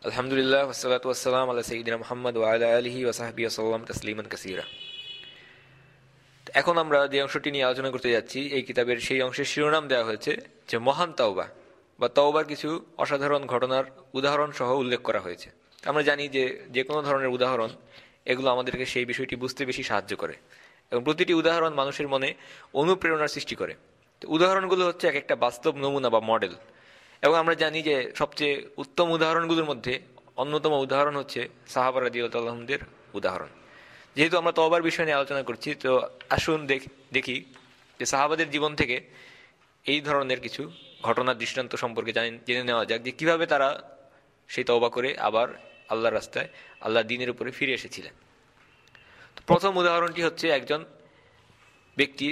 আলহামদুলিল্লাহ ওয়াসসালাতু ওয়াসসালাম আলা সাইয়্যিদিনা মুহাম্মদ ওয়া আলা আলিহি ওয়া সাহবিহি ওয়াসাল্লাম তাসলিমান কাসীরা। এখন আমরা যে অংশটি নিয়ে আলোচনা করতে যাচ্ছি, এই কিতাবের সেই অংশের শিরোনাম দেওয়া হয়েছে যে মহান তাওবা বা তওবার কিছু অসাধারণ ঘটনার উদাহরণ সহ উল্লেখ করা হয়েছে। আমরা জানি যে যে কোনো ধরনের উদাহরণ এগুলো আমাদেরকে সেই বিষয়টি বুঝতে বেশি সাহায্য করে এবং প্রতিটি উদাহরণ মানুষের মনে অনুপ্রেরণার সৃষ্টি করে। তো উদাহরণগুলো হচ্ছে এক একটা বাস্তব নমুনা বা মডেল। এবং আমরা জানি যে সবচেয়ে উত্তম উদাহরণগুলোর মধ্যে অন্যতম উদাহরণ হচ্ছে সাহাবা রাদিয়াল্লাহু তাআলা আনহুদের উদাহরণ। যেহেতু আমরা তওবার বিষয় নিয়ে আলোচনা করছি, তো আসুন দেখি যে সাহাবাদের জীবন থেকে এই ধরনের কিছু ঘটনার দৃষ্টান্ত সম্পর্কে জেনে নেওয়া যাক যে কিভাবে তারা সেই তওবা করে আবার আল্লাহর রাস্তায়, আল্লাহর দ্বীনের উপরে ফিরে এসেছিলেন। তো প্রথম উদাহরণটি হচ্ছে একজন ব্যক্তি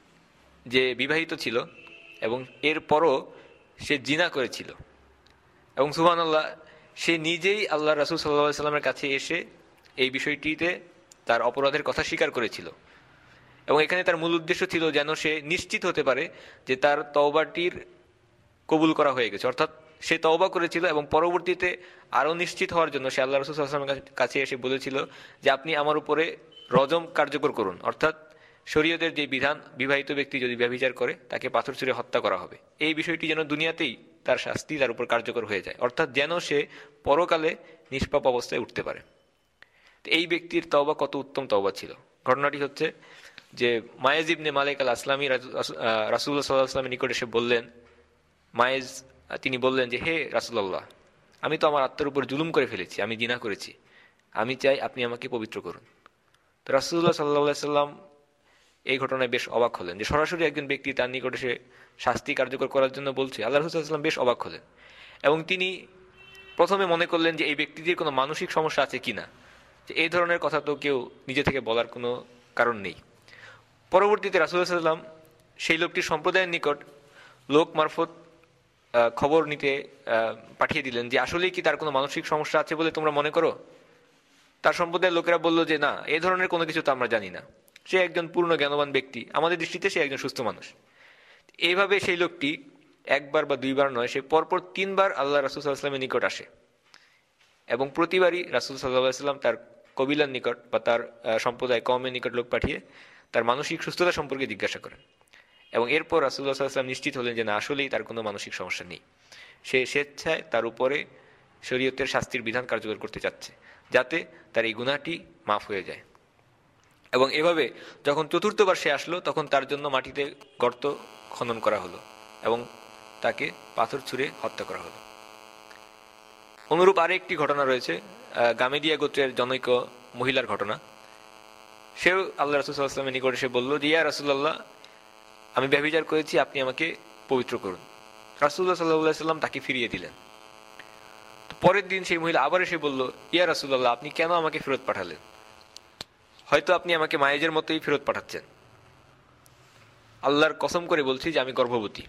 যে বিবাহিত ছিল এবং এরপরও সে জিনা করেছিল এবং সুবহানাল্লাহ, সে নিজেই আল্লাহ রাসূল সাল্লাল্লাহু আলাইহি সাল্লামের কাছে এসে এই বিষয়টিতে তার অপরাধের কথা স্বীকার করেছিল। এবং এখানে তার মূল উদ্দেশ্য ছিল যেন সে নিশ্চিত হতে পারে যে তার তওবাটির কবুল করা হয়ে গেছে, অর্থাৎ সে তওবা করেছিল এবং পরবর্তীতে আরও নিশ্চিত হওয়ার জন্য সে আল্লাহ রাসূল সাল্লাল্লাহু আলাইহি সাল্লামের কাছে এসে বলেছিল যে আপনি আমার উপরে রজম কার্যকর করুন, অর্থাৎ শরীয়তের যে বিধান, বিবাহিত ব্যক্তি যদি ব্যভিচার করে তাকে পাথর ছুঁড়ে হত্যা করা হবে, এই বিষয়টি যেন দুনিয়াতেই তার শাস্তি তার উপর কার্যকর হয়ে যায়, অর্থাৎ যেন সে পরকালে নিষ্পাপ অবস্থায় উঠতে পারে। এই ব্যক্তির তওবা কত উত্তম তওবা ছিল। ঘটনাটি হচ্ছে যে মায়েজ ইবনে মালিক আল আসলামী রাসূলুল্লাহ সাল্লাল্লাহু আলাইহি ওয়াসাল্লামের নিকট এসে বললেন, মায়েজ তিনি বললেন যে হে রাসূলুল্লাহ, আমি তো আমার আত্মার উপর জুলুম করে ফেলেছি, আমি জিনা করেছি, আমি চাই আপনি আমাকে পবিত্র করুন। তো রাসূলুল্লাহ সাল্লাল্লাহু আলাইহি ওয়াসাল্লাম এই ঘটনায় বেশ অবাক হলেন যে সরাসরি একজন ব্যক্তি তার নিকট এসে শাস্তি কার্যকর করার জন্য বলছে। আল্লাহ রাসূল সাল্লাল্লাহু আলাইহি ওয়াসাল্লাম বেশ অবাক হলেন এবং তিনি প্রথমে মনে করলেন যে এই ব্যক্তিটির কোনো মানসিক সমস্যা আছে কিনা, যে এই ধরনের কথা তো কেউ নিজে থেকে বলার কোনো কারণ নেই। পরবর্তীতে রাসূলুল্লাহ সাল্লাল্লাহু আলাইহি ওয়াসাল্লাম সেই লোকটির সম্প্রদায়ের নিকট লোক মারফত খবর নিতে পাঠিয়ে দিলেন যে আসলেই কি তার কোনো মানসিক সমস্যা আছে বলে তোমরা মনে করো। তার সম্প্রদায়ের লোকেরা বলল যে না, এই ধরনের কোনো কিছু তো আমরা জানি না, সে একজন পূর্ণ জ্ঞানবান ব্যক্তি, আমাদের দৃষ্টিতে সে একজন সুস্থ মানুষ। এইভাবে সেই লোকটি একবার বা দুইবার নয়, সে পরপর তিনবার আল্লাহ রাসূল সাল্লাল্লাহু আলাইহি ওয়াসাল্লামের নিকট আসে এবং প্রতিবারই রাসূল সাল্লাল্লাহু আলাইহি ওয়াসাল্লাম তার কবিলার নিকট বা তার সম্প্রদায় কওমের নিকট লোক পাঠিয়ে তার মানসিক সুস্থতা সম্পর্কে জিজ্ঞাসা করেন। এবং এরপর রাসূলুল্লাহ সাল্লাল্লাহু আলাইহি ওয়াসাল্লাম নিশ্চিত হলেন যে না, আসলেই তার কোনো মানসিক সমস্যা নেই, সে স্বেচ্ছায় তার উপরে শরীয়তের শাস্তির বিধান কার্যকর করতে চাচ্ছে যাতে তার এই গুনাহটি মাফ হয়ে যায়। এবং এভাবে যখন চতুর্থবার সে আসলো, তখন তার জন্য মাটিতে গর্ত খনন করা হলো এবং তাকে পাথর ছুঁড়ে হত্যা করা হলো। অনুরূপ আরেকটি ঘটনা রয়েছে, গামেদিয়া গোত্রের জনৈক মহিলার ঘটনা। সেও আল্লাহ রাসূল সাল্লাল্লাহু আলাইহি ওয়াসাল্লামের নিকট এসে বলল যে ইয়া রাসূলুল্লাহ, আমি ব্যভিচার করেছি, আপনি আমাকে পবিত্র করুন। রাসূলুল্লাহ সাল্লাল্লাহু আলাইহি ওয়াসাল্লাম তাকে ফিরিয়ে দিলেন। পরের দিন সেই মহিলা আবার এসে বলল, ইয়া রাসূলুল্লাহ, আপনি কেন আমাকে ফেরত পাঠালেন? হয়তো আপনি আমাকে মায়েজের মতোই ফেরত পাঠাচ্ছেন। আল্লাহর কসম করে বলছি যে আমি গর্ভবতী।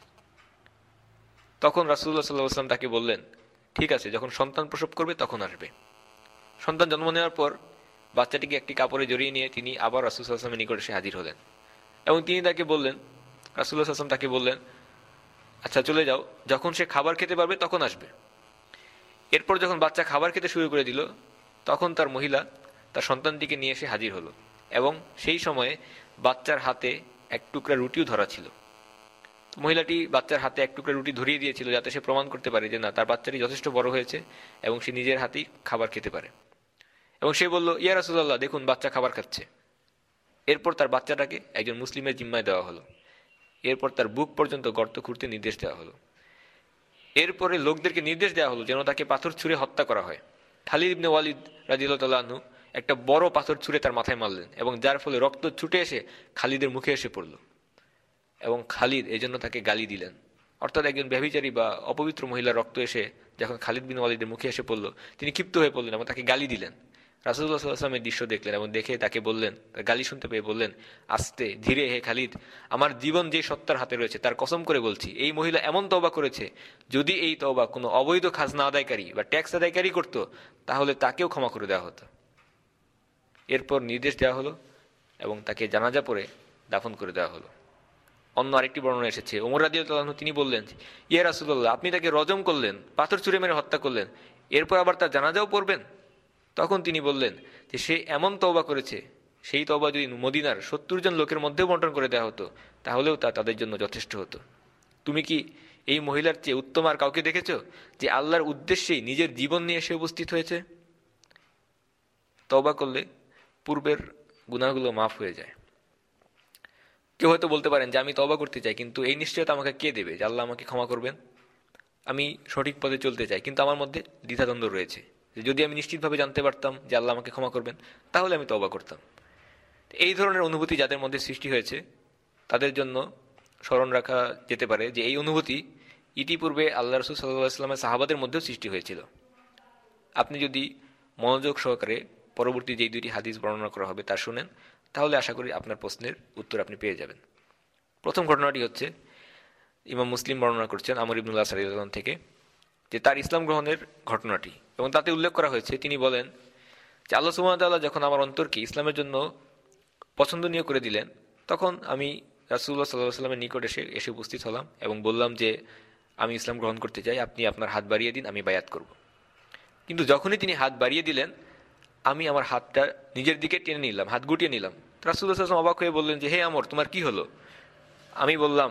তখন রাসূলুল্লাহ সাল্লাল্লাহু আলাইহি ওয়াসাল্লাম তাকে বললেন, ঠিক আছে, যখন সন্তান প্রসব করবে তখন আসবে। সন্তান জন্ম নেওয়ার পর বাচ্চাটিকে একটি কাপড়ে জড়িয়ে নিয়ে তিনি আবার রাসূল সাল্লাল্লাহু আলাইহি ওয়াসাল্লামের নিকট এসে হাজির হলেন এবং তিনি তাকে বললেন, রাসূলুল্লাহ সাল্লাল্লাহু আলাইহি ওয়াসাল্লাম তাকে বললেন, আচ্ছা চলে যাও, যখন সে খাবার খেতে পারবে তখন আসবে। এরপর যখন বাচ্চা খাবার খেতে শুরু করে দিল, তখন তার মহিলা তার সন্তানটিকে নিয়ে এসে হাজির হলো এবং সেই সময়ে বাচ্চার হাতে এক টুকরা রুটিও ধরা ছিল। মহিলাটি বাচ্চার হাতে এক টুকরা রুটি ধরিয়ে দিয়েছিল যাতে সে প্রমাণ করতে পারে যে না, তার বাচ্চাটি যথেষ্ট বড় হয়েছে এবং সে নিজের হাতেই খাবার খেতে পারে। এবং সে বলল, ইয়া রাসূলুল্লাহ, দেখুন বাচ্চা খাবার খাচ্ছে। এরপর তার বাচ্চাটাকে একজন মুসলিমের জিম্মায় দেওয়া হলো। এরপর তার বুক পর্যন্ত গর্ত খুঁড়তে নির্দেশ দেওয়া হলো। এরপরে লোকদেরকে নির্দেশ দেওয়া হলো যেন তাকে পাথর ছুঁড়ে হত্যা করা হয়। খালিদ ইবনে ওয়ালিদ রাদিয়াল্লাহু তাআলা আনহু একটা বড় পাথর ছুঁড়ে তার মাথায় মারলেন এবং যার ফলে রক্ত ছুটে এসে খালিদের মুখে এসে পড়ল এবং খালিদ এজন্য তাকে গালি দিলেন। অর্থাৎ একজন ব্যভিচারী বা অপবিত্র মহিলার রক্ত এসে যখন খালিদ বিন ওয়ালিদের মুখে এসে পড়ল, তিনি ক্ষিপ্ত হয়ে পড়লেন এবং তাকে গালি দিলেন। রাসূলুল্লাহ সাল্লাল্লাহু আলাইহি ওয়াসাল্লামের দৃশ্য দেখলেন এবং দেখে তাকে বললেন, তার গালি শুনতে পেয়ে বললেন, আস্তে ধীরে হে খালিদ, আমার জীবন যে সত্তার হাতে রয়েছে তার কসম করে বলছি, এই মহিলা এমন তওবা করেছে, যদি এই তওবা কোনো অবৈধ খাজনা আদায়কারী বা ট্যাক্স আদায়কারী করত তাহলে তাকেও ক্ষমা করে দেওয়া হতো। এরপর নির্দেশ দেওয়া হলো এবং তাকে জানাজা পড়ে দাফন করে দেওয়া হলো। অন্য আরেকটি বর্ণনা এসেছে, ওমর রাদিয়াল্লাহু আনহু তিনি বললেন, ইয়া রাসূলুল্লাহ, আপনি তাকে রজম করলেন, পাথর ছুঁড়ে মেরে হত্যা করলেন, এরপর আবার তার জানাজাও পড়বেন? তখন তিনি বললেন যে সে এমন তওবা করেছে, সেই তওবা যদি মদিনার 70 জন লোকের মধ্যেও বন্টন করে দেওয়া হতো তাহলেও তা তাদের জন্য যথেষ্ট হতো। তুমি কি এই মহিলার চেয়ে উত্তম আর কাউকে দেখেছো যে আল্লাহর উদ্দেশ্যেই নিজের জীবন নিয়ে এসে উপস্থিত হয়েছে? তওবা করলে পূর্বের গুনাহগুলো মাফ হয়ে যায়। কেউ হয়তো বলতে পারেন যে আমি তওবা করতে চাই, কিন্তু এই নিশ্চয়তা আমাকে কে দেবে যে আল্লাহ আমাকে ক্ষমা করবেন? আমি সঠিক পথে চলতে চাই, কিন্তু আমার মধ্যে দ্বিধাদ্বন্দ্ব রয়েছে যে যদি আমি নিশ্চিতভাবে জানতে পারতাম যে আল্লাহ আমাকে ক্ষমা করবেন তাহলে আমি তওবা করতাম। এই ধরনের অনুভূতি যাদের মধ্যে সৃষ্টি হয়েছে তাদের জন্য স্মরণ রাখা যেতে পারে যে এই অনুভূতি ইতিপূর্বে আল্লাহ রাসূল সাল্লাল্লাহু আলাইহি ওয়াসাল্লামের সাহাবাদের মধ্যেও সৃষ্টি হয়েছিল। আপনি যদি মনোযোগ সহকারে পরবর্তী যেই দুইটি হাদিস বর্ণনা করা হবে তা শুনেন, তাহলে আশা করি আপনার প্রশ্নের উত্তর আপনি পেয়ে যাবেন। প্রথম ঘটনাটি হচ্ছে, ইমাম মুসলিম বর্ণনা করছেন আমর ইবনুল আস রাদিয়াল্লাহু আনহু থেকে, যে তার ইসলাম গ্রহণের ঘটনাটি, এবং তাতে উল্লেখ করা হয়েছে তিনি বলেন যে আল্লাহ সুবহানাহু ওয়া তাআলা যখন আমার অন্তরকে ইসলামের জন্য পছন্দনীয় করে দিলেন, তখন আমি রাসূলুল্লাহ সাল্লাল্লাহু আলাইহি ওয়াসাল্লামের নিকট এসে উপস্থিত হলাম এবং বললাম যে আমি ইসলাম গ্রহণ করতে চাই, আপনি আপনার হাত বাড়িয়ে দিন, আমি বায়াত করব। কিন্তু যখনই তিনি হাত বাড়িয়ে দিলেন, আমি আমার হাতটা নিজের দিকে টেনে নিলাম, হাত গুটিয়ে নিলাম। রাসূলুল্লাহ সাল্লাল্লাহু আলাইহি ওয়াসাল্লাম অবাক হয়ে বললেন যে হে আমর, তোমার কি হলো? আমি বললাম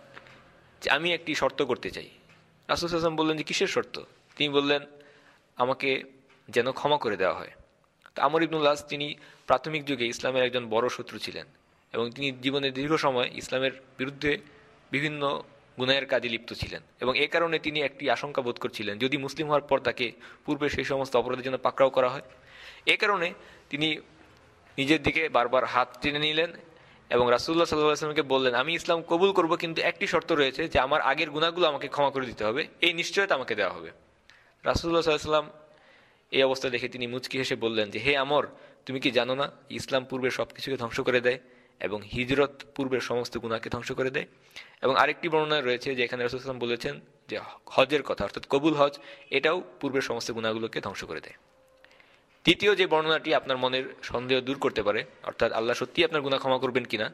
যে আমি একটি শর্ত করতে চাই। রাসূলুল্লাহ সাল্লাল্লাহু আলাইহি ওয়াসাল্লাম বললেন যে কিসের শর্ত? তিনি বললেন আমাকে যেন ক্ষমা করে দেওয়া হয়। তো আমর ইবনুল আস তিনি প্রাথমিক যুগে ইসলামের একজন বড় শত্রু ছিলেন এবং তিনি জীবনের দীর্ঘ সময় ইসলামের বিরুদ্ধে বিভিন্ন গুনাহের কাজে লিপ্ত ছিলেন, এবং এ কারণে তিনি একটি আশঙ্কা বোধ করছিলেন যদি মুসলিম হওয়ার পর তাকে পূর্বে সেই সমস্ত অপরাধের জন্য পাকড়াও করা হয়। এ কারণে তিনি নিজের দিকে বারবার হাত টেনে নিলেন এবং রাসূলুল্লাহ সাল্লাল্লাহু আলাইহি ওয়াসাল্লামকে বললেন আমি ইসলাম কবুল করব, কিন্তু একটি শর্ত রয়েছে যে আমার আগের গুনাহগুলো আমাকে ক্ষমা করে দিতে হবে, এই নিশ্চয়তা আমাকে দেওয়া হবে। রাসূলুল্লাহ সাল্লাল্লাহু আলাইহি ওয়াসাল্লাম এই অবস্থা দেখে তিনি মুচকি হেসে বললেন যে হে আমর, তুমি কি জানো না ইসলাম পূর্বের সব কিছুকে ধ্বংস করে দেয় এবং হিজরত পূর্বের সমস্ত গুনাহকে ধ্বংস করে দেয়? এবং আরেকটি বর্ণনায় রয়েছে যে এখানে রাসূলুল্লাহ সাল্লাল্লাহু আলাইহি ওয়াসাল্লাম বলেছেন যে হজের কথা, অর্থাৎ কবুল হজ, এটাও পূর্বের সমস্ত গুনাহগুলোকে ধ্বংস করে দেয়। দ্বিতীয় যে বর্ণনাটি আপনার মনের সন্দেহ দূর করতে পারে, অর্থাৎ আল্লাহ সত্যিই আপনার গুনাহ ক্ষমা করবেন কিনা,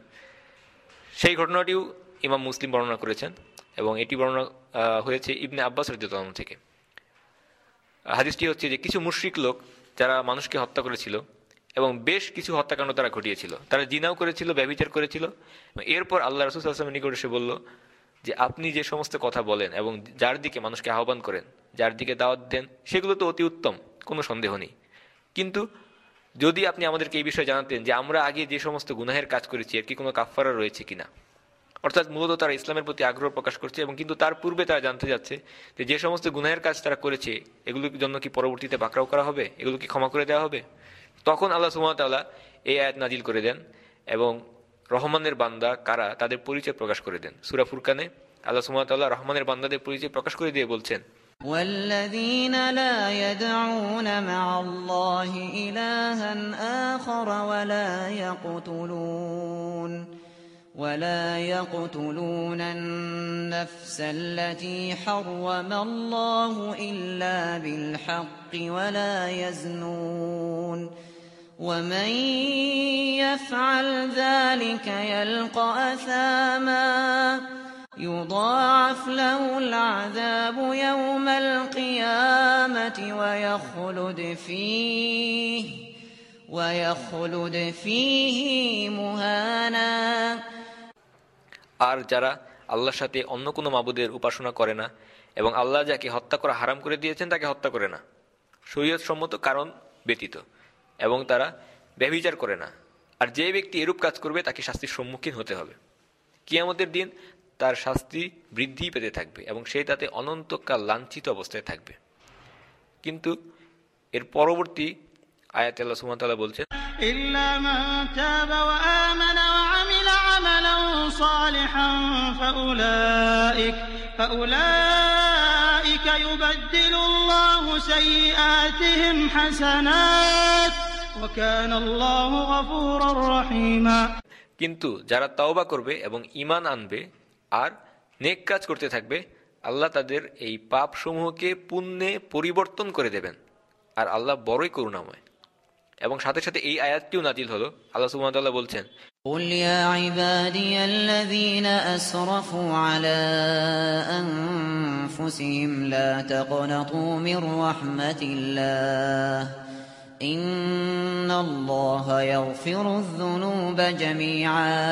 সেই ঘটনাটিও ইমাম মুসলিম বর্ণনা করেছেন এবং এটি বর্ণনা হয়েছে ইবনে আব্বাস রাদিয়াল্লাহু আনহু থেকে। হাদিসটি হচ্ছে যে কিছু মুশরিক লোক যারা মানুষকে হত্যা করেছিল এবং বেশ কিছু হত্যাকাণ্ড তারা ঘটিয়েছিল, তারা জিনাও করেছিল, ব্যভিচার করেছিল। এরপর আল্লাহ রাসূল সাল্লাল্লাহু আলাইহি ওয়াসাল্লামের নিকট এসে বলল যে আপনি যে সমস্ত কথা বলেন এবং যার দিকে মানুষকে আহ্বান করেন, যার দিকে দাওয়াত দেন, সেগুলো তো অতি উত্তম, কোনো সন্দেহ নেই। কিন্তু যদি আপনি আমাদেরকে এই বিষয়ে জানাতেন যে আমরা আগে যে সমস্ত গুনাহের কাজ করেছি এর কি কোনো কাফফারা রয়েছে কিনা, অর্থাৎ মূলত তারা ইসলামের প্রতি আগ্রহ প্রকাশ করছে এবং কিন্তু তার পূর্বে তারা জানতে যাচ্ছে যে যে সমস্ত গুনাহের কাজ তারা করেছে এগুলোর জন্য কি পরবর্তীতে পাকড়াও করা হবে, এগুলো কি ক্ষমা করে দেওয়া হবে, তখন আল্লাহ সুবহানাহু ওয়া তাআলা এই আয়াত নাজিল করে দেন এবং রহমানের বান্দা কারা তাদের পরিচয় প্রকাশ করে দেন। সূরা ফুরকানে আল্লাহ সুবহানাহু ওয়া তাআলা রহমানের বান্দাদের পরিচয় প্রকাশ করে দিয়ে বলছেন والذين لا يدعون مع الله إلها آخر ولا يقتلون النفس التي حرم الله إلا بالحق ولا يزنون ومن يفعل ذلك يلقى أثاما يضاعف له العذاب يوم القيامة ويخلد فيه مهانا। আর যারা আল্লাহর সাথে অন্য কোনো মাবুদের উপাসনা করে না এবং আল্লাহ যাকে হত্যা করা হারাম করে দিয়েছেন তাকে হত্যা করে না শরীয়ত সম্মত কারণ ব্যতীত, এবং তারা ব্যভিচার করে না, আর যে ব্যক্তি এরূপ কাজ করবে তাকে শাস্তির সম্মুখীন হতে হবে। কিয়ামতের দিন তার শাস্তি বৃদ্ধি পেতে থাকবে এবং সে তাতে অনন্তকাল লাঞ্ছিত অবস্থায় থাকবে। কিন্তু এর পরবর্তী আয়াতে আল্লাহ সুবহানাহু ওয়া তাআলা বলছেন ইল্লা মান তাবা ওয়া আমানা ওয়া আমিলা আমালান সালিহান ফাউলাইকা ইউবাদদিলুল্লাহু সাইয়্যাতিহিম হাসানাত ওয়া কানা আল্লাহু গফুরুর রহিমা। কিন্তু যারা তওবা করবে এবং ঈমান আনবে আর নেক কাজ করতে থাকবে, আল্লাহ তাদের এই পাপসমূহকে পুণ্যে পরিবর্তন করে দেবেন, আর আল্লাহ বড়ই করুণাময়। এবং সাথে সাথে এই আয়াতটিও নাজিল হলো, আল্লাহ সুবহানাহু ওয়া তাআলা বলছেন قل يا عبادي الذين أسرفوا على أنفسهم لا تقنطوا من رحمة الله إن الله يغفر الذنوب جميعا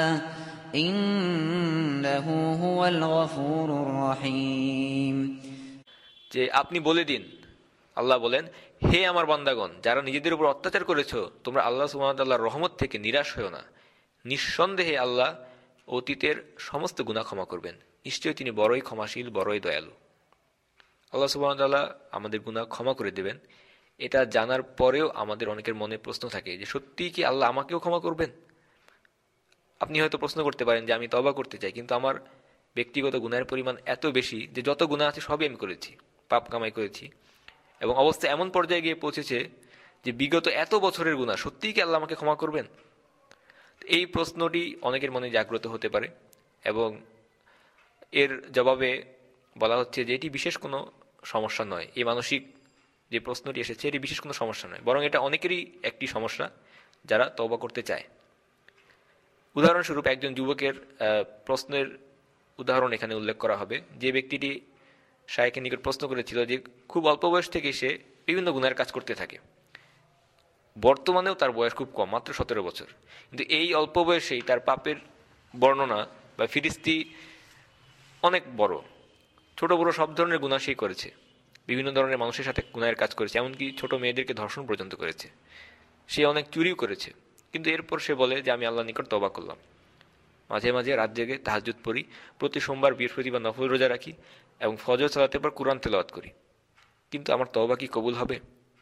إنه هو الغفور الرحيم। যে আপনি বলে দিন, আল্লাহ বলেন, হে আমার বান্দাগণ, যারা নিজেদের উপর অত্যাচার করেছো, তোমরা আল্লাহ সুবহানাহু ওয়া তাআলার রহমত থেকে নিরাশ হও না। নিঃসন্দেহে আল্লাহ অতীতের সমস্ত গুনাহ ক্ষমা করবেন, নিশ্চয়ই তিনি বড়ই ক্ষমাশীল, বড়ই দয়ালু। আল্লাহ সুবহানাহু ওয়া তাআলা আমাদের গুনাহ ক্ষমা করে দেবেন, এটা জানার পরেও আমাদের অনেকের মনে প্রশ্ন থাকে যে সত্যিই কি আল্লাহ আমাকেও ক্ষমা করবেন? আপনি হয়তো প্রশ্ন করতে পারেন যে আমি তওবা করতে চাই, কিন্তু আমার ব্যক্তিগত গুনাহের পরিমাণ এত বেশি যে যত গুনাহ আছে সবই আমি করেছি, পাপ কামাই করেছি, এবং অবস্থা এমন পর্যায়ে গিয়ে পৌঁছেছে যে বিগত এত বছরের গুনাহ, সত্যিই কি আল্লাহ আমাকে ক্ষমা করবেন? এই প্রশ্নটি অনেকের মনে জাগ্রত হতে পারে, এবং এর জবাবে বলা হচ্ছে যে এটি বিশেষ কোনো সমস্যা নয়। এই মানসিক যে প্রশ্নটি এসেছে এটি বিশেষ কোনো সমস্যা নয়, বরং এটা অনেকেরই একটি সমস্যা যারা তওবা করতে চায়। উদাহরণস্বরূপ একজন যুবকের প্রশ্নের উদাহরণ এখানে উল্লেখ করা হবে। যে ব্যক্তিটি শায়েখের নিকট প্রশ্ন করেছিল যে খুব অল্প বয়স থেকে সে বিভিন্ন গুনাহের কাজ করতে থাকে, বর্তমানেও তার বয়স খুব কম, মাত্র 17 বছর, কিন্তু এই অল্প বয়সেই তার পাপের বর্ণনা বা ফিরিস্তি অনেক বড়। ছোট বড় সব ধরনের গুনাহ সে করেছে, বিভিন্ন ধরনের মানুষের সাথে গুনাহের কাজ করেছে, এমনকি ছোট মেয়েদেরকে ধর্ষণ পর্যন্ত করেছে, সে অনেক চুরিও করেছে। কিন্তু এরপর সে বলে যে আমি আল্লাহর নিকট তওবা করলাম, মাঝে মাঝে রাত জেগে তাহাজ্জুদ পড়ি, প্রতি সোমবার বৃহস্পতিবার নফল রোজা রাখি এবং ফজর সালাতের পর কুরআন তেলাওয়াত করি, কিন্তু আমার তওবা কি কবুল হবে?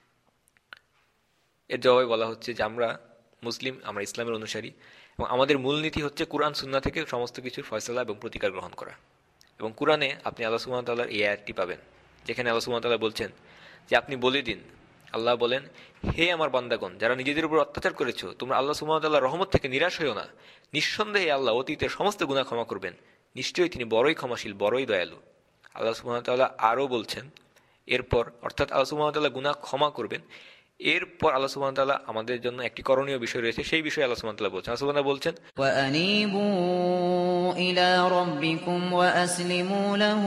এর জবাবে বলা হচ্ছে যে আমরা মুসলিম, আমরা ইসলামের অনুসারী, এবং আমাদের মূলনীতি হচ্ছে কুরআন সুন্নাহ থেকে সমস্ত কিছুর ফয়সালা এবং প্রতিকার গ্রহণ করা। এবং কুরআনে আপনি আল্লাহ সুবহানাহু ওয়া তাআলার এই আয়াতটি পাবেন, যেখানে আল্লাহ সুবহানাহু ওয়া তাআলা বলছেন যে আপনি বলে দিন, আল্লাহ বলেন, হে আমার বান্দাগণ, যারা নিজেদের উপর অত্যাচার করেছো, তোমরা আল্লাহ সুবহানাহু ওয়া তাআলার রহমত থেকে নিরাশ হইও না। নিঃসন্দেহে আল্লাহ অতীতের সমস্ত গুনাহ ক্ষমা করবেন, নিশ্চয়ই তিনি বড়ই ক্ষমাশীল, বড়ই দয়ালু। আল্লাহ সুবহানাহু ওয়া তাআলা আরও বলছেন এরপর, অর্থাৎ আল্লাহ সুবহানাহু ওয়া তাআলা গুনাহ ক্ষমা করবেন, এরপর আল্লাহ সুবহানাহু ওয়া তাআলা আমাদের জন্য একটি করণীয় বিষয় রয়েছে, সেই বিষয়ে আল্লাহ সুবহানাহু ওয়া তাআলা বলছেন। আল্লাহ সুবহানাহু ওয়া তাআলা বলছেন, وأنيبوا إلى ربكم وأسلموا له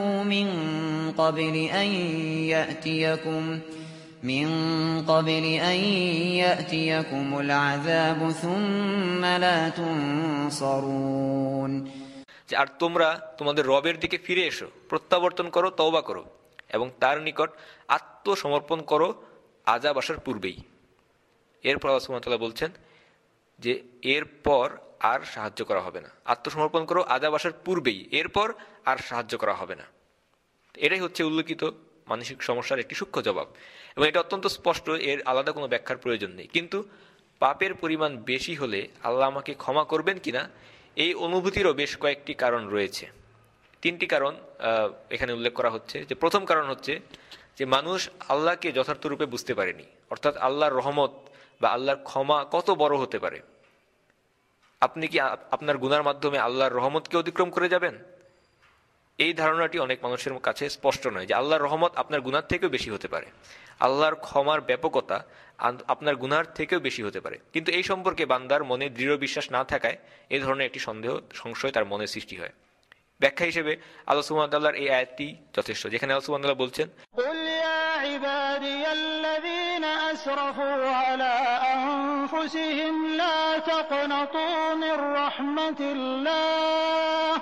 من قبل أن يأتيكم العذاب ثم لا تنصرون। আর তোমরা তোমাদের রবের দিকে ফিরে এসো, প্রত্যাবর্তন করো, তওবা করো এবং তার নিকট আত্মসমর্পণ করো আযাব আসার পূর্বেই। এরপর আল্লাহ সুবহানাহু ওয়া তাআলা বলছেন যে এরপর আর সাহায্য করা হবে না। আত্মসমর্পণ করো আযাব আসার পূর্বেই, এরপর আর সাহায্য করা হবে না। এটাই হচ্ছে উল্লেখিত মানসিক সমস্যার একটি সূক্ষ্ম জবাব, এবং এটা অত্যন্ত স্পষ্ট, এর আলাদা কোনো ব্যাখ্যার প্রয়োজন নেই। কিন্তু পাপের পরিমাণ বেশি হলে আল্লাহ আমাকে ক্ষমা করবেন কিনা, এই অনুভূতিরও বেশ কয়েকটি কারণ রয়েছে। 3টি কারণ এখানে উল্লেখ করা হচ্ছে। যে প্রথম কারণ হচ্ছে যে মানুষ আল্লাহকে যথার্থ রূপে বুঝতে পারেনি, অর্থাৎ আল্লাহর রহমত বা আল্লাহর ক্ষমা কত বড় হতে পারে। আপনি কি আপনার গুনার মাধ্যমে আল্লাহর রহমতকে অতিক্রম করে যাবেন? এই ধারণাটি অনেক মানুষের কাছে স্পষ্ট নয় যে আল্লাহর রহমত আপনার গুনার থেকেও বেশি হতে পারে, আল্লাহর ক্ষমার ব্যাপকতা আপনার গুনার থেকেও বেশি হতে পারে। কিন্তু এই সম্পর্কে বান্দার মনে দৃঢ় বিশ্বাস না থাকায় এই ধরনের একটি সংশয় তার মনে সৃষ্টি হয়। ব্যাখ্যা হিসেবে আল্লাহ সুবহানাহু ওয়া তাআলার এই আয়াতটি যথেষ্ট, যেখানে আল্লাহ সুবহানাহু ওয়া তাআলা বলছেন, قل يا عبادي الذين أسرفوا على أنفسهم لا تقنطوا من رحمة الله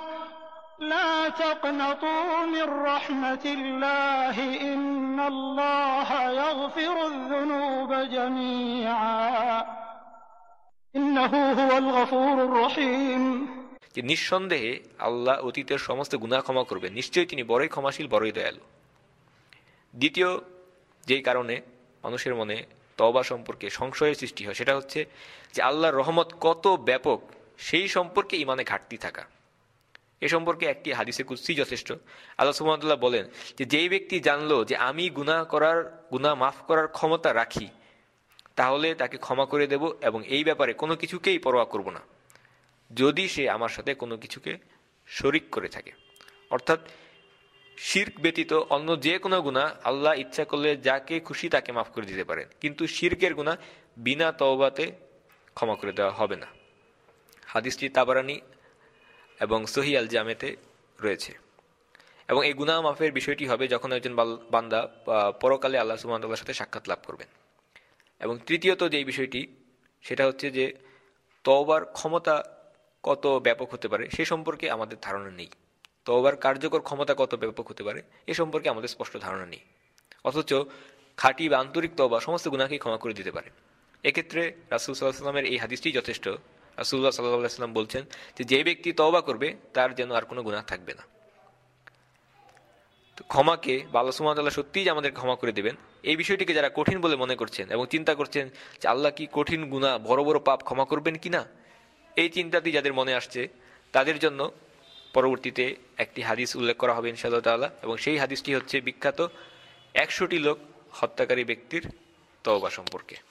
إن الله يغفر الذنوب جميعا إنه هو الغفور الرحيم। যে নিঃসন্দেহে আল্লাহ অতীতের সমস্ত গুনাহ ক্ষমা করবেন, নিশ্চয়ই তিনি বড়ই ক্ষমাশীল, বড়ই দয়ালু। দ্বিতীয় যেই কারণে মানুষের মনে তওবা সম্পর্কে সংশয়ের সৃষ্টি হয়, সেটা হচ্ছে যে আল্লাহর রহমত কত ব্যাপক সেই সম্পর্কে ঈমানে ঘাটতি থাকা। এ সম্পর্কে একটি হাদিসে কুদসি যথেষ্ট। আল্লাহ সুবহানাহু ওয়া তাআলা বলেন যে যেই ব্যক্তি জানলো যে আমি গুনাহ মাফ করার ক্ষমতা রাখি, তাহলে তাকে ক্ষমা করে দেব এবং এই ব্যাপারে কোনো কিছুকেই পরোয়া করব না, যদি সে আমার সাথে কোনো কিছুকে শরিক করে থাকে। অর্থাৎ শিরক ব্যতীত অন্য যে কোনো গুনাহ আল্লাহ ইচ্ছা করলে যাকে খুশি তাকে মাফ করে দিতে পারেন, কিন্তু শিরকের গুনাহ বিনা তওবাতে ক্ষমা করে দেওয়া হবে না। হাদিসটি তাবারানি এবং সহিহ আল জামেতে রয়েছে। এবং এই গুনাহ মাফের বিষয়টি হবে যখন একজন বান্দা পরকালে আল্লাহ সুবহানাহু ওয়া তাআলার সাথে সাক্ষাৎ লাভ করবেন। এবং তৃতীয়ত যে বিষয়টি, সেটা হচ্ছে যে তওবার ক্ষমতা কত ব্যাপক হতে পারে সে সম্পর্কে আমাদের ধারণা নেই। তওবার কার্যকর ক্ষমতা কত ব্যাপক হতে পারে এ সম্পর্কে আমাদের স্পষ্ট ধারণা নেই। অথচ খাঁটি বা আন্তরিক তওবা সমস্ত গুনাহকেই ক্ষমা করে দিতে পারে। এক্ষেত্রে রাসূল সাল্লাল্লাহু আলাইহি ওয়াসাল্লামের এই হাদিসটি যথেষ্ট। রাসূলুল্লাহ সাল্লাল্লাহু আলাইহি ওয়াসাল্লাম বলছেন যে ব্যক্তি তওবা করবে তার যেন আর কোনো গুনাহ থাকবে না। ক্ষমাকে বা আল্লাহ সুবহানাহু ওয়া তাআলা সত্যিই যে আমাদের ক্ষমা করে দেবেন, এই বিষয়টিকে যারা কঠিন বলে মনে করছেন এবং চিন্তা করছেন যে আল্লাহ কি কঠিন গুনাহ, বড় বড় পাপ ক্ষমা করবেন কিনা, এই চিন্তাটি যাদের মনে আসছে তাদের জন্য পরবর্তীতে একটি হাদিস উল্লেখ করা হবে ইনশাআল্লাহ তাআলা। এবং সেই হাদিসটি হচ্ছে বিখ্যাত 100টি লোক হত্যাকারী ব্যক্তির তওবা সম্পর্কে।